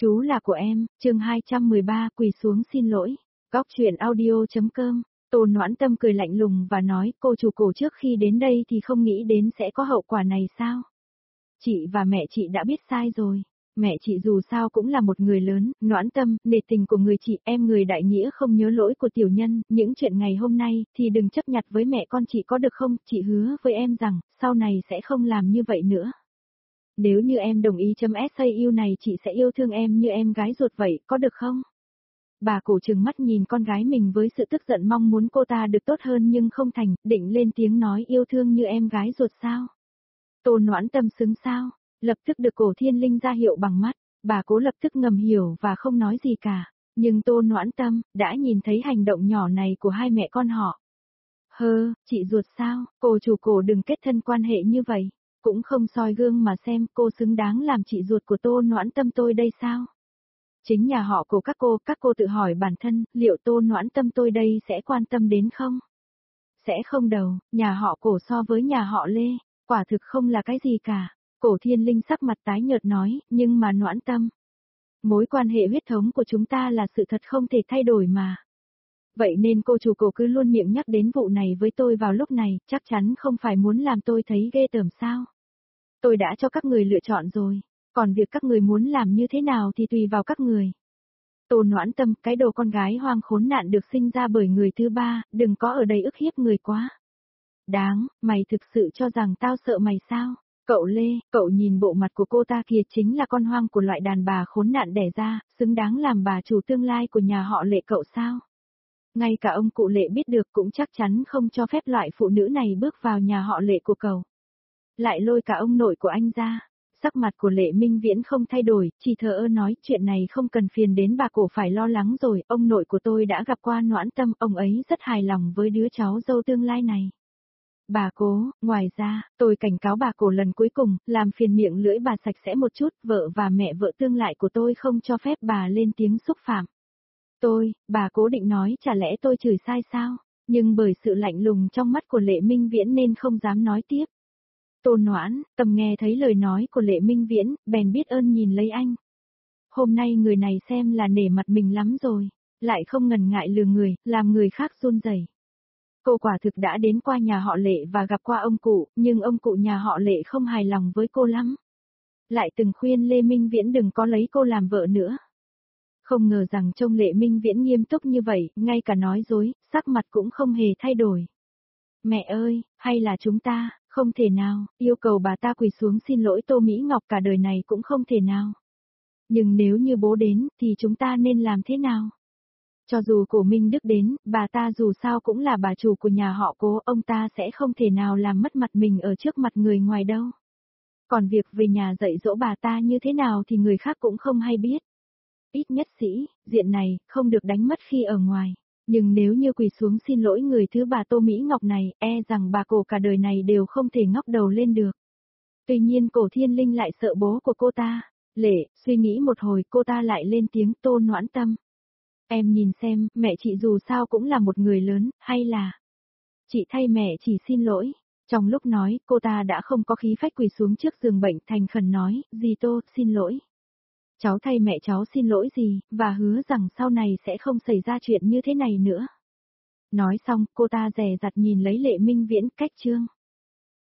Chú là của em, chương 213 quỳ xuống xin lỗi. Góc truyện audio.com. Tô Noãn Tâm cười lạnh lùng và nói, cô chủ cổ trước khi đến đây thì không nghĩ đến sẽ có hậu quả này sao? Chị và mẹ chị đã biết sai rồi. Mẹ chị dù sao cũng là một người lớn, Noãn Tâm, nể tình của người chị, em người đại nghĩa không nhớ lỗi của tiểu nhân, những chuyện ngày hôm nay thì đừng chấp nhặt với mẹ con chị có được không? Chị hứa với em rằng, sau này sẽ không làm như vậy nữa. Nếu như em đồng ý .sau này chị sẽ yêu thương em như em gái ruột vậy, có được không? Bà cổ trừng mắt nhìn con gái mình với sự tức giận mong muốn cô ta được tốt hơn nhưng không thành, định lên tiếng nói yêu thương như em gái ruột sao? Tô Noãn Tâm xứng sao? Lập tức được Cổ Thiên Linh ra hiệu bằng mắt, bà cố lập tức ngầm hiểu và không nói gì cả. Nhưng Tô Noãn Tâm đã nhìn thấy hành động nhỏ này của hai mẹ con họ. Chị ruột sao? Cô chủ cổ đừng kết thân quan hệ như vậy. Cũng không soi gương mà xem cô xứng đáng làm chị ruột của Tô Noãn Tâm tôi đây sao? Chính nhà họ của các cô tự hỏi bản thân, liệu Tô Noãn Tâm tôi đây sẽ quan tâm đến không? Sẽ không đâu, nhà họ Cổ so với nhà họ Lê, quả thực không là cái gì cả. Cổ Thiên Linh sắc mặt tái nhợt nói, nhưng mà Noãn Tâm. Mối quan hệ huyết thống của chúng ta là sự thật không thể thay đổi mà. Vậy nên cô chủ Cổ cứ luôn miệng nhắc đến vụ này với tôi vào lúc này, chắc chắn không phải muốn làm tôi thấy ghê tởm sao. Tôi đã cho các người lựa chọn rồi, còn việc các người muốn làm như thế nào thì tùy vào các người. Tô Noãn Tâm, cái đồ con gái hoang khốn nạn được sinh ra bởi người thứ ba, đừng có ở đây ức hiếp người quá. Đáng, mày thực sự cho rằng tao sợ mày sao? Cậu Lê, cậu nhìn bộ mặt của cô ta kia chính là con hoang của loại đàn bà khốn nạn đẻ ra, xứng đáng làm bà chủ tương lai của nhà họ Lệ cậu sao? Ngay cả ông cụ Lệ biết được cũng chắc chắn không cho phép loại phụ nữ này bước vào nhà họ Lệ của cậu. Lại lôi cả ông nội của anh ra. Sắc mặt của Lệ Minh Viễn không thay đổi, chỉ thờ ơ nói chuyện này không cần phiền đến bà cổ phải lo lắng rồi, ông nội của tôi đã gặp qua Noãn Tâm, ông ấy rất hài lòng với đứa cháu dâu tương lai này. Bà cố, ngoài ra, tôi cảnh cáo bà cổ lần cuối cùng, làm phiền miệng lưỡi bà sạch sẽ một chút, vợ và mẹ vợ tương lai của tôi không cho phép bà lên tiếng xúc phạm. Bà cố định nói chả lẽ tôi chửi sai sao, nhưng bởi sự lạnh lùng trong mắt của Lệ Minh Viễn nên không dám nói tiếp. Tô Noãn Tâm nghe thấy lời nói của Lệ Minh Viễn, bèn biết ơn nhìn lấy anh. Hôm nay người này xem là nể mặt mình lắm rồi, lại không ngần ngại lừa người, làm người khác run rẩy. Cô quả thực đã đến qua nhà họ Lệ và gặp qua ông cụ, nhưng ông cụ nhà họ Lệ không hài lòng với cô lắm. Lại từng khuyên Lê Minh Viễn đừng có lấy cô làm vợ nữa. Không ngờ rằng trông Lệ Minh Viễn nghiêm túc như vậy, ngay cả nói dối, sắc mặt cũng không hề thay đổi. Mẹ ơi, hay là chúng ta, không thể nào, yêu cầu bà ta quỳ xuống xin lỗi Tô Mỹ Ngọc cả đời này cũng không thể nào. Nhưng nếu như bố đến, thì chúng ta nên làm thế nào? Cho dù Cổ Minh Đức đến, bà ta dù sao cũng là bà chủ của nhà họ Cố, ông ta sẽ không thể nào làm mất mặt mình ở trước mặt người ngoài đâu. Còn việc về nhà dạy dỗ bà ta như thế nào thì người khác cũng không hay biết. Ít nhất diện này, không được đánh mất khi ở ngoài. Nhưng nếu như quỳ xuống xin lỗi người thứ bà Tô Mỹ Ngọc này, rằng bà Cổ cả đời này đều không thể ngóc đầu lên được. Tuy nhiên Cổ Thiên Linh lại sợ bố của cô ta. Lệ, suy nghĩ một hồi cô ta lại lên tiếng Tô Noãn Tâm. Em nhìn xem, mẹ chị dù sao cũng là một người lớn, hay là... Chị thay mẹ chỉ xin lỗi. Trong lúc nói, cô ta đã không có khí phách quỳ xuống trước giường bệnh thành khẩn nói, dì Tô, xin lỗi. Cháu thay mẹ cháu xin lỗi gì, và hứa rằng sau này sẽ không xảy ra chuyện như thế này nữa. Nói xong, cô ta dè dặt nhìn lấy Lệ Minh Viễn cách chương.